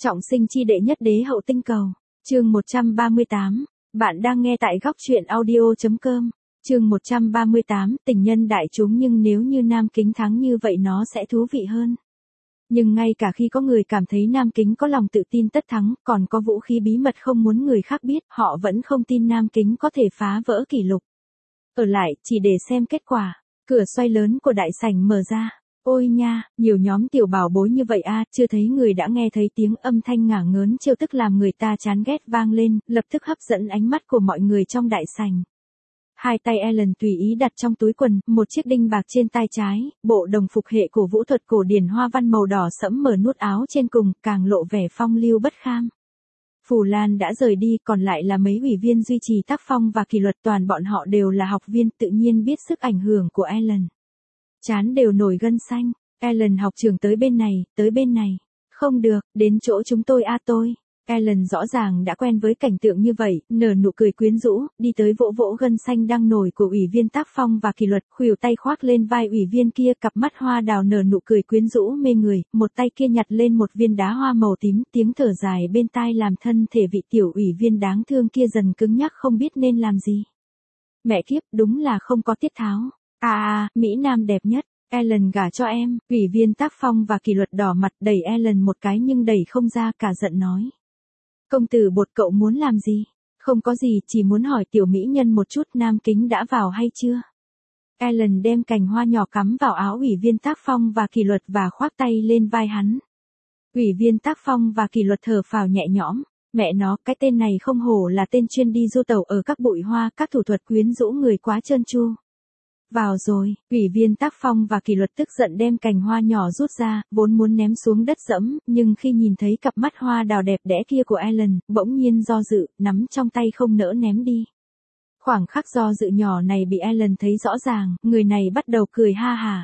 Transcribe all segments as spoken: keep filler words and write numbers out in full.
Trọng sinh chi đệ nhất đế hậu tinh cầu. Chương một trăm ba mươi tám. Bạn đang nghe tại góc truyện audio chấm com. Chương một trăm ba mươi tám, tình nhân đại chúng, nhưng nếu như Nam Kính thắng như vậy nó sẽ thú vị hơn. Nhưng ngay cả khi có người cảm thấy Nam Kính có lòng tự tin tất thắng, còn có vũ khí bí mật không muốn người khác biết, họ vẫn không tin Nam Kính có thể phá vỡ kỷ lục. Ở lại, chỉ để xem kết quả. Cửa xoay lớn của đại sảnh mở ra. Ôi nha, nhiều nhóm tiểu bảo bối như vậy a, chưa thấy người đã nghe thấy tiếng âm thanh ngả ngớn trêu tức làm người ta chán ghét vang lên, lập tức hấp dẫn ánh mắt của mọi người trong đại sảnh. Hai tay Ellen tùy ý đặt trong túi quần, một chiếc đinh bạc trên tay trái, bộ đồng phục hệ cổ vũ thuật cổ điển hoa văn màu đỏ sẫm mở nút áo trên cùng, càng lộ vẻ phong lưu bất kham. Phù Lan đã rời đi, còn lại là mấy ủy viên duy trì tác phong và kỷ luật, toàn bọn họ đều là học viên, tự nhiên biết sức ảnh hưởng của Ellen. Chán đều nổi gân xanh. Ellen học trưởng tới bên này, tới bên này. Không được, đến chỗ chúng tôi a tôi. Ellen rõ ràng đã quen với cảnh tượng như vậy, nở nụ cười quyến rũ, đi tới vỗ vỗ gân xanh đang nổi của ủy viên tác phong và kỷ luật, khuỷu tay khoác lên vai ủy viên kia, cặp mắt hoa đào nở nụ cười quyến rũ mê người, một tay kia nhặt lên một viên đá hoa màu tím, tiếng thở dài bên tai làm thân thể vị tiểu ủy viên đáng thương kia dần cứng nhắc không biết nên làm gì. Mẹ kiếp, đúng là không có tiết tháo. À à, Mỹ Nam đẹp nhất. Ellen gả cho em. Ủy viên tác phong và kỷ luật đỏ mặt đẩy Ellen một cái nhưng đẩy không ra, cả giận nói. Công tử bột, cậu muốn làm gì? Không có gì, chỉ muốn hỏi tiểu mỹ nhân một chút, Nam Kính đã vào hay chưa? Ellen đem cành hoa nhỏ cắm vào áo ủy viên tác phong và kỷ luật và khoác tay lên vai hắn. Ủy viên tác phong và kỷ luật thở phào nhẹ nhõm. Mẹ nó, cái tên này không hổ là tên chuyên đi du tẩu ở các bụi hoa, các thủ thuật quyến rũ người quá trơn tru. Vào rồi, ủy viên tác phong và kỷ luật tức giận đem cành hoa nhỏ rút ra, vốn muốn ném xuống đất dẫm, nhưng khi nhìn thấy cặp mắt hoa đào đẹp đẽ kia của Ellen, bỗng nhiên do dự, nắm trong tay không nỡ ném đi. Khoảng khắc do dự nhỏ này bị Ellen thấy rõ ràng, người này bắt đầu cười ha hả.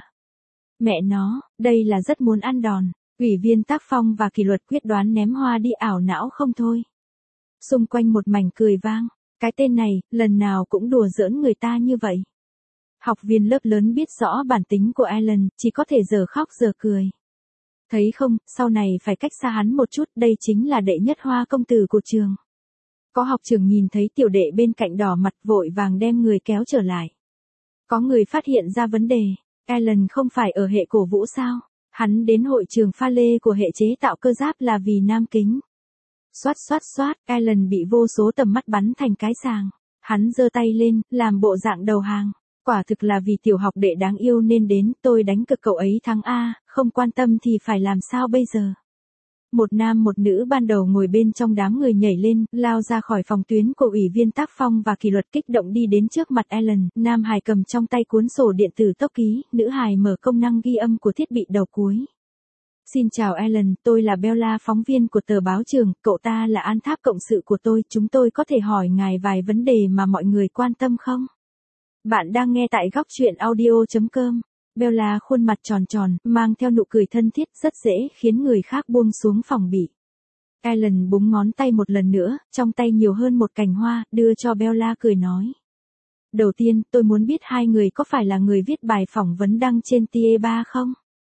Mẹ nó, đây là rất muốn ăn đòn. Ủy viên tác phong và kỷ luật quyết đoán ném hoa đi, ảo não không thôi. Xung quanh một mảnh cười vang. Cái tên này, lần nào cũng đùa giỡn người ta như vậy. Học viên lớp lớn biết rõ bản tính của Ellen, chỉ có thể giờ khóc giờ cười. Thấy không, sau này phải cách xa hắn một chút, đây chính là đệ nhất hoa công tử của trường. Có học trưởng nhìn thấy tiểu đệ bên cạnh đỏ mặt, vội vàng đem người kéo trở lại. Có người phát hiện ra vấn đề, Ellen không phải ở hệ cổ vũ sao? Hắn đến hội trường pha lê của hệ chế tạo cơ giáp là vì Nam Kính. Xoát xoát xoát, Ellen bị vô số tầm mắt bắn thành cái sàng. Hắn giơ tay lên, làm bộ dạng đầu hàng. Quả thực là vì tiểu học đệ đáng yêu nên đến, tôi đánh cực cậu ấy thắng A, không quan tâm thì phải làm sao bây giờ. Một nam một nữ ban đầu ngồi bên trong đám người nhảy lên, lao ra khỏi phòng tuyến của ủy viên tác phong và kỷ luật, kích động đi đến trước mặt Ellen. Nam hài cầm trong tay cuốn sổ điện tử tốc ký, nữ hài mở công năng ghi âm của thiết bị đầu cuối. Xin chào Ellen, tôi là Bella, phóng viên của tờ báo trường, cậu ta là An Tháp cộng sự của tôi, chúng tôi có thể hỏi ngài vài vấn đề mà mọi người quan tâm không? Bạn đang nghe tại góc truyện audio chấm com. Bella khuôn mặt tròn tròn, mang theo nụ cười thân thiết, rất dễ khiến người khác buông xuống phòng bị. Ellen búng ngón tay một lần nữa, trong tay nhiều hơn một cành hoa, đưa cho Bella cười nói. Đầu tiên, tôi muốn biết hai người có phải là người viết bài phỏng vấn đăng trên T E ba không?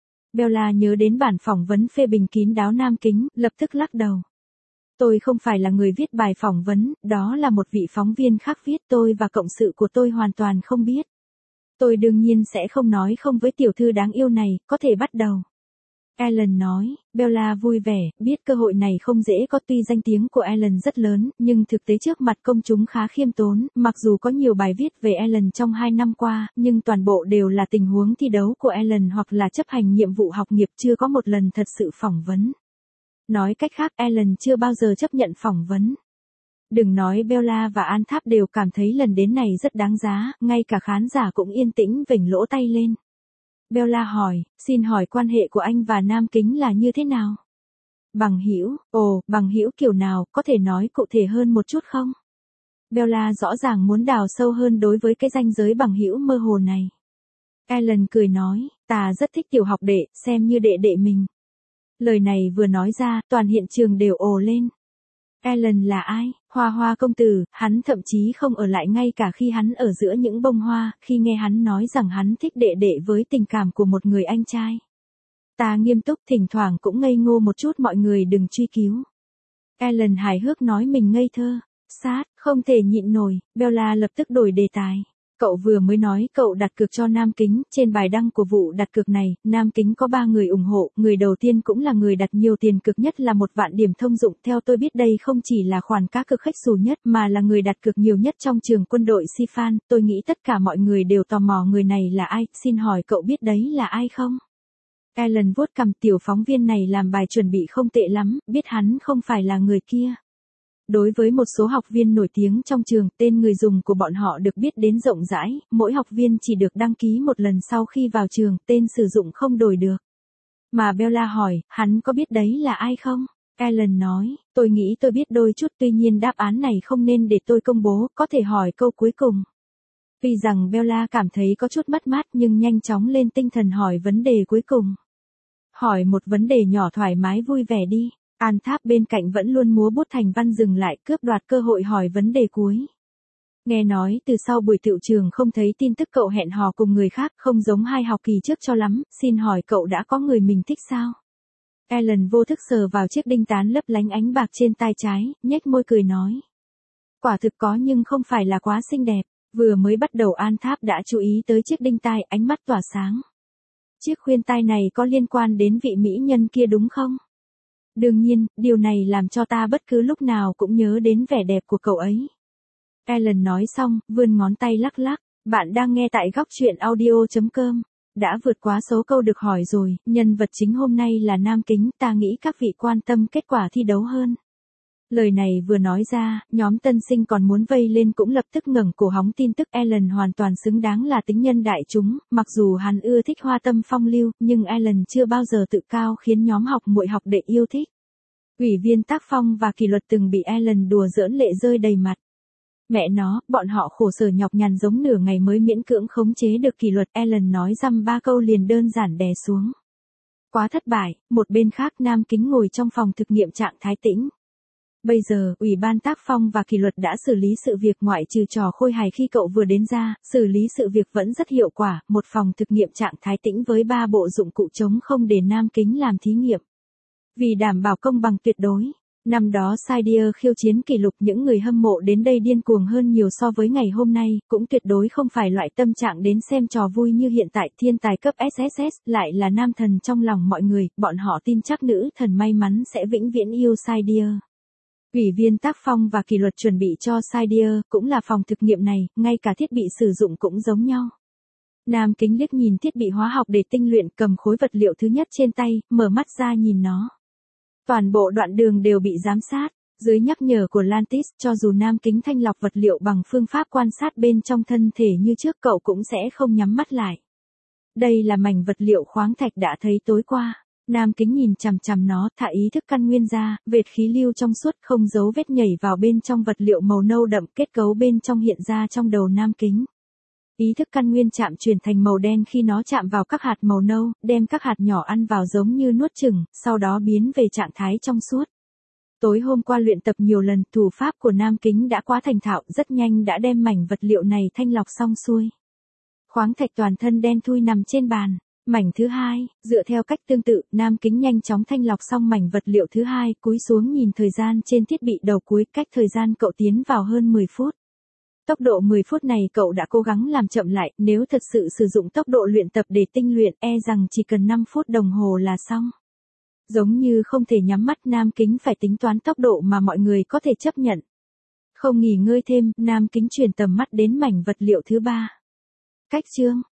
Bella nhớ đến bản phỏng vấn phê bình kín đáo Nam Kính, lập tức lắc đầu. Tôi không phải là người viết bài phỏng vấn, đó là một vị phóng viên khác viết, tôi và cộng sự của tôi hoàn toàn không biết. Tôi đương nhiên sẽ không nói không với tiểu thư đáng yêu này, có thể bắt đầu. Ellen nói. Bella vui vẻ, biết cơ hội này không dễ có, tuy danh tiếng của Ellen rất lớn, nhưng thực tế trước mặt công chúng khá khiêm tốn, mặc dù có nhiều bài viết về Ellen trong hai năm qua, nhưng toàn bộ đều là tình huống thi đấu của Ellen hoặc là chấp hành nhiệm vụ học nghiệp, chưa có một lần thật sự phỏng vấn. Nói cách khác, Ellen chưa bao giờ chấp nhận phỏng vấn. Đừng nói Bella và An Tháp đều cảm thấy lần đến này rất đáng giá, ngay cả khán giả cũng yên tĩnh vểnh lỗ tay lên. Bella hỏi, xin hỏi quan hệ của anh và Nam Kính là như thế nào? Bằng hữu, ồ, bằng hữu kiểu nào, có thể nói cụ thể hơn một chút không? Bella rõ ràng muốn đào sâu hơn đối với cái ranh giới bằng hữu mơ hồ này. Ellen cười nói, ta rất thích tiểu học đệ, xem như đệ đệ mình. Lời này vừa nói ra, toàn hiện trường đều ồ lên. Ellen là ai? Hoa hoa công tử, hắn thậm chí không ở lại ngay cả khi hắn ở giữa những bông hoa, khi nghe hắn nói rằng hắn thích đệ đệ với tình cảm của một người anh trai. Ta nghiêm túc, thỉnh thoảng cũng ngây ngô một chút, mọi người đừng truy cứu. Alan hài hước nói mình ngây thơ. Sát, không thể nhịn nổi, Bella lập tức đổi đề tài. Cậu vừa mới nói cậu đặt cược cho Nam Kính, trên bài đăng của vụ đặt cược này, Nam Kính có ba người ủng hộ, người đầu tiên cũng là người đặt nhiều tiền cược nhất là một vạn điểm thông dụng. Theo tôi biết đây không chỉ là khoản cá cược khách xù nhất mà là người đặt cược nhiều nhất trong trường quân đội Sifan. Tôi nghĩ tất cả mọi người đều tò mò người này là ai, xin hỏi cậu biết đấy là ai không? Alan vuốt cằm, tiểu phóng viên này làm bài chuẩn bị không tệ lắm, biết hắn không phải là người kia. Đối với một số học viên nổi tiếng trong trường, tên người dùng của bọn họ được biết đến rộng rãi, mỗi học viên chỉ được đăng ký một lần sau khi vào trường, tên sử dụng không đổi được. Mà Bella hỏi, hắn có biết đấy là ai không? Alan nói, tôi nghĩ tôi biết đôi chút, tuy nhiên đáp án này không nên để tôi công bố, có thể hỏi câu cuối cùng. Tuy rằng Bella cảm thấy có chút mất mát nhưng nhanh chóng lên tinh thần hỏi vấn đề cuối cùng. Hỏi một vấn đề nhỏ thoải mái vui vẻ đi. An Tháp bên cạnh vẫn luôn múa bút thành văn dừng lại, cướp đoạt cơ hội hỏi vấn đề cuối. Nghe nói từ sau buổi tựu trường không thấy tin tức cậu hẹn hò cùng người khác, không giống hai học kỳ trước cho lắm, xin hỏi cậu đã có người mình thích sao? Alan vô thức sờ vào chiếc đinh tán lấp lánh ánh bạc trên tai trái, nhếch môi cười nói. Quả thực có nhưng không phải là quá xinh đẹp. Vừa mới bắt đầu An Tháp đã chú ý tới chiếc đinh tai, ánh mắt tỏa sáng. Chiếc khuyên tai này có liên quan đến vị mỹ nhân kia đúng không? Đương nhiên, điều này làm cho ta bất cứ lúc nào cũng nhớ đến vẻ đẹp của cậu ấy. Alan nói xong, vươn ngón tay lắc lắc. Bạn đang nghe tại góc truyện audio chấm com. Đã vượt quá số câu được hỏi rồi, nhân vật chính hôm nay là Nam Kính, ta nghĩ các vị quan tâm kết quả thi đấu hơn. Lời này vừa nói ra, nhóm tân sinh còn muốn vây lên cũng lập tức ngẩng cổ hóng tin tức. Alan hoàn toàn xứng đáng là tính nhân đại chúng, mặc dù hắn ưa thích hoa tâm phong lưu, nhưng Alan chưa bao giờ tự cao khiến nhóm học muội học đệ yêu thích. Ủy viên tác phong và kỷ luật từng bị Alan đùa giỡn lệ rơi đầy mặt. Mẹ nó, bọn họ khổ sở nhọc nhằn giống nửa ngày mới miễn cưỡng khống chế được kỷ luật. Alan nói dăm ba câu liền đơn giản đè xuống. Quá thất bại. Một bên khác Nam Kính ngồi trong phòng thực nghiệm trạng thái tĩnh. Bây giờ, Ủy ban tác phong và kỷ luật đã xử lý sự việc, ngoại trừ trò khôi hài khi cậu vừa đến ra, xử lý sự việc vẫn rất hiệu quả, một phòng thực nghiệm trạng thái tĩnh với ba bộ dụng cụ trống không để Nam Kính làm thí nghiệm. Vì đảm bảo công bằng tuyệt đối, năm đó Sidier khiêu chiến kỷ lục, những người hâm mộ đến đây điên cuồng hơn nhiều so với ngày hôm nay, cũng tuyệt đối không phải loại tâm trạng đến xem trò vui như hiện tại. Thiên tài cấp ét ét ét lại là nam thần trong lòng mọi người, bọn họ tin chắc nữ thần may mắn sẽ vĩnh viễn yêu Sidier. Ủy viên tác phong và kỷ luật chuẩn bị cho Sidier, cũng là phòng thực nghiệm này, ngay cả thiết bị sử dụng cũng giống nhau. Nam Kính liếc nhìn thiết bị hóa học để tinh luyện, cầm khối vật liệu thứ nhất trên tay, mở mắt ra nhìn nó. Toàn bộ đoạn đường đều bị giám sát, dưới nhắc nhở của Lantis, cho dù Nam Kính thanh lọc vật liệu bằng phương pháp quan sát bên trong thân thể như trước, cậu cũng sẽ không nhắm mắt lại. Đây là mảnh vật liệu khoáng thạch đã thấy tối qua. Nam Kính nhìn chằm chằm nó, thả ý thức căn nguyên ra, vệt khí lưu trong suốt không dấu vết nhảy vào bên trong vật liệu màu nâu đậm, kết cấu bên trong hiện ra trong đầu Nam Kính. Ý thức căn nguyên chạm chuyển thành màu đen khi nó chạm vào các hạt màu nâu, đem các hạt nhỏ ăn vào giống như nuốt chửng, sau đó biến về trạng thái trong suốt. Tối hôm qua luyện tập nhiều lần, thủ pháp của Nam Kính đã quá thành thạo, rất nhanh đã đem mảnh vật liệu này thanh lọc xong xuôi. Khoáng thạch toàn thân đen thui nằm trên bàn. Mảnh thứ hai, dựa theo cách tương tự, Nam Kính nhanh chóng thanh lọc xong mảnh vật liệu thứ hai, cúi xuống nhìn thời gian trên thiết bị đầu cuối, cách thời gian cậu tiến vào hơn mười phút. Tốc độ mười phút này cậu đã cố gắng làm chậm lại, nếu thật sự sử dụng tốc độ luyện tập để tinh luyện, e rằng chỉ cần năm phút đồng hồ là xong. Giống như không thể nhắm mắt, Nam Kính phải tính toán tốc độ mà mọi người có thể chấp nhận. Không nghỉ ngơi thêm, Nam Kính chuyển tầm mắt đến mảnh vật liệu thứ ba. Cách chương